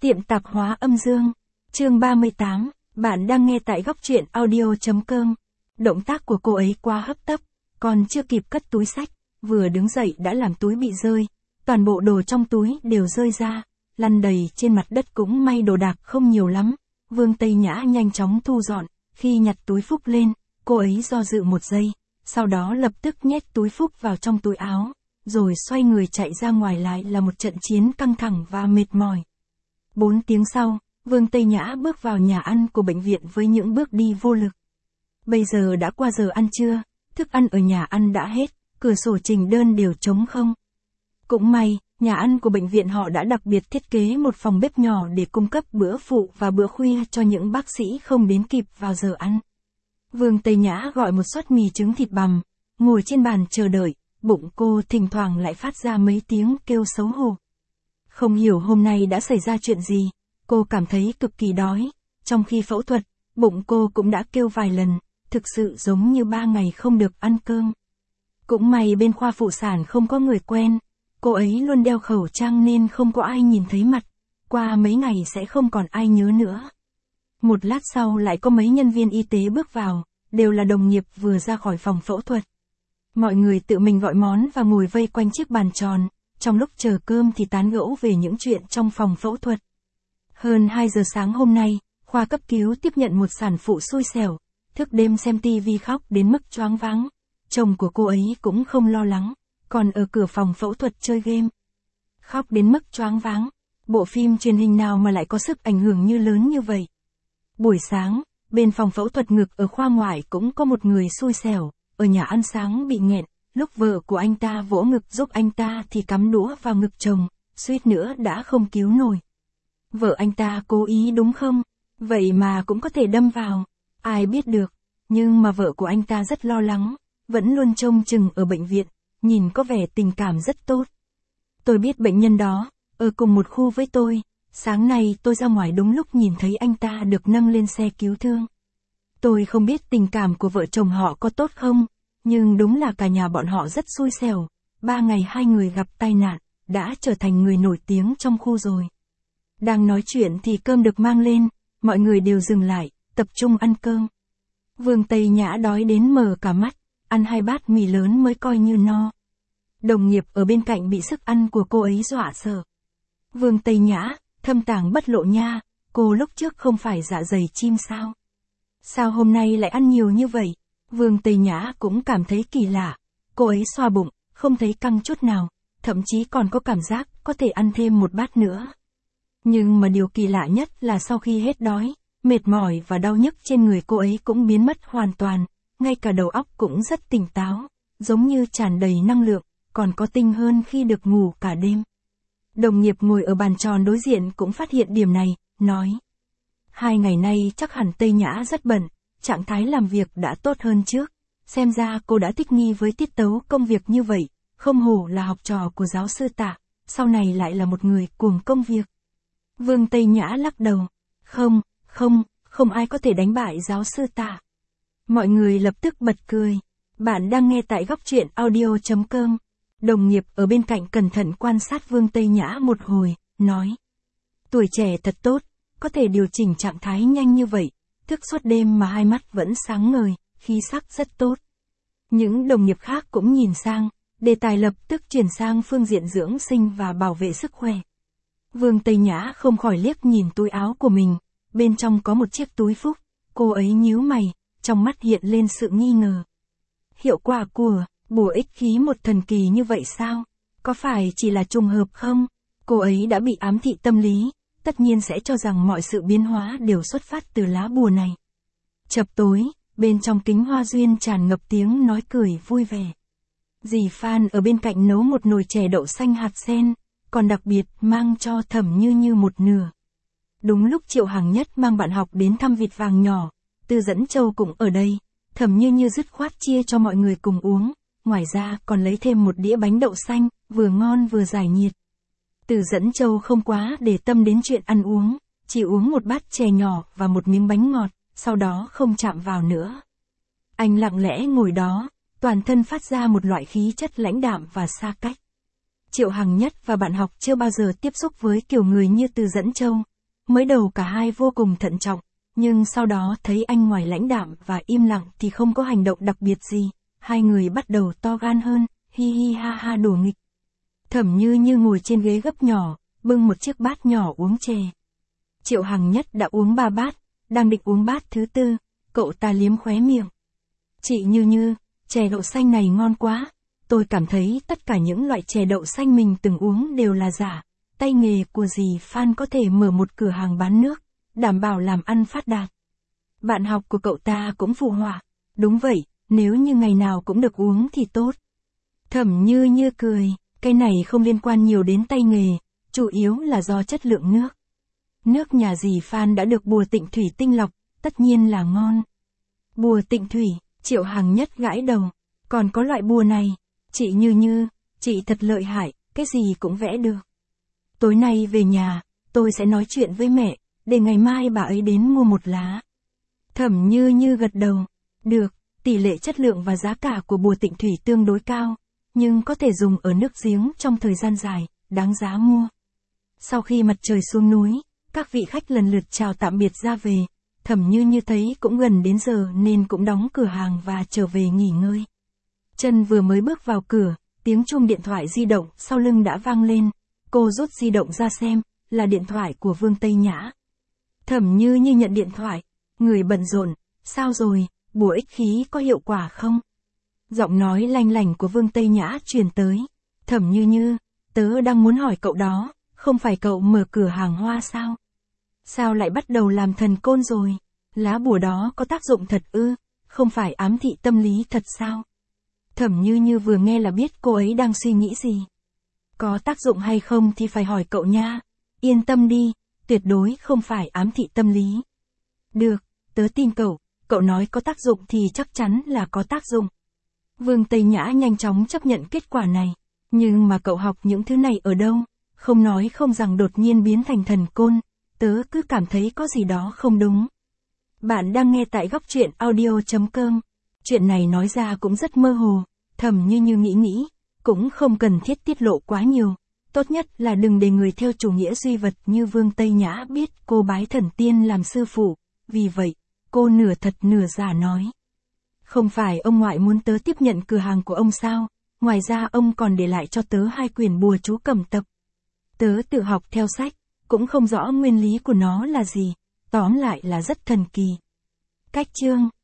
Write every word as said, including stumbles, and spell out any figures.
Tiệm tạp hóa âm dương. Chương ba mươi tám, bạn đang nghe tại góc truyện audio chấm com. Động tác của cô ấy quá hấp tấp, còn chưa kịp cất túi xách, vừa đứng dậy đã làm túi bị rơi. Toàn bộ đồ trong túi đều rơi ra, lăn đầy trên mặt đất, cũng may đồ đạc không nhiều lắm. Vương Tây Nhã nhanh chóng thu dọn, khi nhặt túi Phúc lên, cô ấy do dự một giây, sau đó lập tức nhét túi Phúc vào trong túi áo, rồi xoay người chạy ra ngoài. Lại là một trận chiến căng thẳng và mệt mỏi. Bốn tiếng sau, Vương Tây Nhã bước vào nhà ăn của bệnh viện với những bước đi vô lực. Bây giờ đã qua giờ ăn trưa, thức ăn ở nhà ăn đã hết, cửa sổ trình đơn đều trống không. Cũng may, nhà ăn của bệnh viện họ đã đặc biệt thiết kế một phòng bếp nhỏ để cung cấp bữa phụ và bữa khuya cho những bác sĩ không đến kịp vào giờ ăn. Vương Tây Nhã gọi một suất mì trứng thịt bằm, ngồi trên bàn chờ đợi, bụng cô thỉnh thoảng lại phát ra mấy tiếng kêu xấu hổ. Không hiểu hôm nay đã xảy ra chuyện gì, cô cảm thấy cực kỳ đói. Trong khi phẫu thuật, bụng cô cũng đã kêu vài lần, thực sự giống như ba ngày không được ăn cơm. Cũng may bên khoa phụ sản không có người quen, cô ấy luôn đeo khẩu trang nên không có ai nhìn thấy mặt, qua mấy ngày sẽ không còn ai nhớ nữa. Một lát sau lại có mấy nhân viên y tế bước vào, đều là đồng nghiệp vừa ra khỏi phòng phẫu thuật. Mọi người tự mình gọi món và ngồi vây quanh chiếc bàn tròn, trong lúc chờ cơm thì tán gẫu về những chuyện trong phòng phẫu thuật. Hơn hai giờ sáng hôm nay, khoa cấp cứu tiếp nhận một sản phụ xui xẻo, thức đêm xem tivi khóc đến mức choáng váng. Chồng của cô ấy cũng không lo lắng, còn ở cửa phòng phẫu thuật chơi game. Khóc đến mức choáng váng, bộ phim truyền hình nào mà lại có sức ảnh hưởng như lớn như vậy. Buổi sáng, bên phòng phẫu thuật ngực ở khoa ngoại cũng có một người xui xẻo, ở nhà ăn sáng bị nghẹn, lúc vợ của anh ta vỗ ngực giúp anh ta thì cắm đũa vào ngực chồng, suýt nữa đã không cứu nổi. Vợ anh ta cố ý đúng không? Vậy mà cũng có thể đâm vào, ai biết được, nhưng mà vợ của anh ta rất lo lắng, vẫn luôn trông chừng ở bệnh viện, nhìn có vẻ tình cảm rất tốt. Tôi biết bệnh nhân đó, ở cùng một khu với tôi, sáng nay tôi ra ngoài đúng lúc nhìn thấy anh ta được nâng lên xe cứu thương. Tôi không biết tình cảm của vợ chồng họ có tốt không, nhưng đúng là cả nhà bọn họ rất xui xẻo, ba ngày hai người gặp tai nạn, đã trở thành người nổi tiếng trong khu rồi. Đang nói chuyện thì cơm được mang lên, mọi người đều dừng lại, tập trung ăn cơm. Vương Tây Nhã đói đến mờ cả mắt, ăn hai bát mì lớn mới coi như no. Đồng nghiệp ở bên cạnh bị sức ăn của cô ấy dọa sợ. Vương Tây Nhã, thâm tàng bất lộ nha, cô lúc trước không phải dạ dày chim sao? Sao hôm nay lại ăn nhiều như vậy? Vương Tây Nhã cũng cảm thấy kỳ lạ, cô ấy xoa bụng, không thấy căng chút nào, thậm chí còn có cảm giác có thể ăn thêm một bát nữa. Nhưng mà điều kỳ lạ nhất là sau khi hết đói, mệt mỏi và đau nhức trên người cô ấy cũng biến mất hoàn toàn, ngay cả đầu óc cũng rất tỉnh táo, giống như tràn đầy năng lượng, còn có tinh hơn khi được ngủ cả đêm. Đồng nghiệp ngồi ở bàn tròn đối diện cũng phát hiện điểm này, nói: Hai ngày nay chắc hẳn Tây Nhã rất bận, trạng thái làm việc đã tốt hơn trước, xem ra cô đã thích nghi với tiết tấu công việc như vậy, không hổ là học trò của giáo sư Tạ, sau này lại là một người cuồng công việc. Vương Tây Nhã lắc đầu, không, không, không ai có thể đánh bại giáo sư Tạ. Mọi người lập tức bật cười. Bạn đang nghe tại góc truyện audio chấm com. Đồng nghiệp ở bên cạnh cẩn thận quan sát Vương Tây Nhã một hồi, nói: Tuổi trẻ thật tốt, có thể điều chỉnh trạng thái nhanh như vậy, thức suốt đêm mà hai mắt vẫn sáng ngời, khí sắc rất tốt. Những đồng nghiệp khác cũng nhìn sang, đề tài lập tức chuyển sang phương diện dưỡng sinh và bảo vệ sức khỏe. Vương Tây Nhã không khỏi liếc nhìn túi áo của mình, bên trong có một chiếc túi Phúc, cô ấy nhíu mày, trong mắt hiện lên sự nghi ngờ. Hiệu quả của bùa ích khí một thần kỳ như vậy sao? Có phải chỉ là trùng hợp không? Cô ấy đã bị ám thị tâm lý, tất nhiên sẽ cho rằng mọi sự biến hóa đều xuất phát từ lá bùa này. Chập tối, bên trong kính hoa duyên tràn ngập tiếng nói cười vui vẻ. Dì Phan ở bên cạnh nấu một nồi chè đậu xanh hạt sen, còn đặc biệt mang cho Thẩm Như Như một nửa. Đúng lúc Triệu Hằng Nhất mang bạn học đến thăm vịt vàng nhỏ, Từ Dẫn Châu cũng ở đây, Thẩm Như Như dứt khoát chia cho mọi người cùng uống, ngoài ra còn lấy thêm một đĩa bánh đậu xanh, vừa ngon vừa giải nhiệt. Từ Dẫn Châu không quá để tâm đến chuyện ăn uống, chỉ uống một bát chè nhỏ và một miếng bánh ngọt, sau đó không chạm vào nữa. Anh lặng lẽ ngồi đó, toàn thân phát ra một loại khí chất lãnh đạm và xa cách. Triệu Hằng Nhất và bạn học chưa bao giờ tiếp xúc với kiểu người như Từ Dẫn Châu, Mới đầu cả hai vô cùng thận trọng, nhưng sau đó thấy anh ngoài lãnh đạm và im lặng thì không có hành động đặc biệt gì, hai người bắt đầu to gan hơn, hi hi ha ha đùa nghịch. Thẩm Như Như ngồi trên ghế gấp nhỏ, bưng một chiếc bát nhỏ uống chè. Triệu Hằng Nhất đã uống ba bát, đang định uống bát thứ tư, cậu ta liếm khóe miệng. Chị Như Như, chè đậu xanh này ngon quá, tôi cảm thấy tất cả những loại chè đậu xanh mình từng uống đều là giả, tay nghề của dì Phan có thể mở một cửa hàng bán nước, đảm bảo làm ăn phát đạt. Bạn học của cậu ta cũng phụ họa, đúng vậy, nếu như ngày nào cũng được uống thì tốt. Thẩm Như Như cười, cái này không liên quan nhiều đến tay nghề, chủ yếu là do chất lượng nước. Nước nhà dì Phan đã được bùa Tịnh Thủy tinh lọc, tất nhiên là ngon. Bùa Tịnh Thủy, Triệu Hằng Nhất gãi đầu, còn có loại bùa này, chị Như Như, chị thật lợi hại, cái gì cũng vẽ được. Tối nay về nhà, tôi sẽ nói chuyện với mẹ, để ngày mai bà ấy đến mua một lá. Thẩm Như Như gật đầu, được, tỷ lệ chất lượng và giá cả của bùa Tịnh Thủy tương đối cao, nhưng có thể dùng ở nước giếng trong thời gian dài, đáng giá mua. Sau khi mặt trời xuống núi, các vị khách lần lượt chào tạm biệt ra về, Thẩm Như Như thấy cũng gần đến giờ nên cũng đóng cửa hàng và trở về nghỉ ngơi. Chân vừa mới bước vào cửa, tiếng chuông điện thoại di động sau lưng đã vang lên, cô rút di động ra xem, là điện thoại của Vương Tây Nhã. Thẩm Như Như nhận điện thoại, người bận rộn, sao rồi, bùa ích khí có hiệu quả không? Giọng nói lanh lảnh của Vương Tây Nhã truyền tới. Thẩm Như Như, tớ đang muốn hỏi cậu đó, không phải cậu mở cửa hàng hoa sao? Sao lại bắt đầu làm thần côn rồi? Lá bùa đó có tác dụng thật ư? Không phải ám thị tâm lý thật sao? Thẩm Như Như vừa nghe là biết cô ấy đang suy nghĩ gì. Có tác dụng hay không thì phải hỏi cậu nha. Yên tâm đi, tuyệt đối không phải ám thị tâm lý. Được, tớ tin cậu, cậu nói có tác dụng thì chắc chắn là có tác dụng. Vương Tây Nhã nhanh chóng chấp nhận kết quả này. Nhưng mà cậu học những thứ này ở đâu? Không nói không rằng đột nhiên biến thành thần côn, tớ cứ cảm thấy có gì đó không đúng. Bạn đang nghe tại góc truyện audio chấm com. Chuyện này nói ra cũng rất mơ hồ, Thẩm Như Như nghĩ nghĩ, cũng không cần thiết tiết lộ quá nhiều. Tốt nhất là đừng để người theo chủ nghĩa duy vật như Vương Tây Nhã biết cô bái thần tiên làm sư phụ, vì vậy, cô nửa thật nửa giả nói. Không phải ông ngoại muốn tớ tiếp nhận cửa hàng của ông sao, ngoài ra ông còn để lại cho tớ hai quyển bùa chú cầm tập. Tớ tự học theo sách, cũng không rõ nguyên lý của nó là gì, tóm lại là rất thần kỳ. Cách chương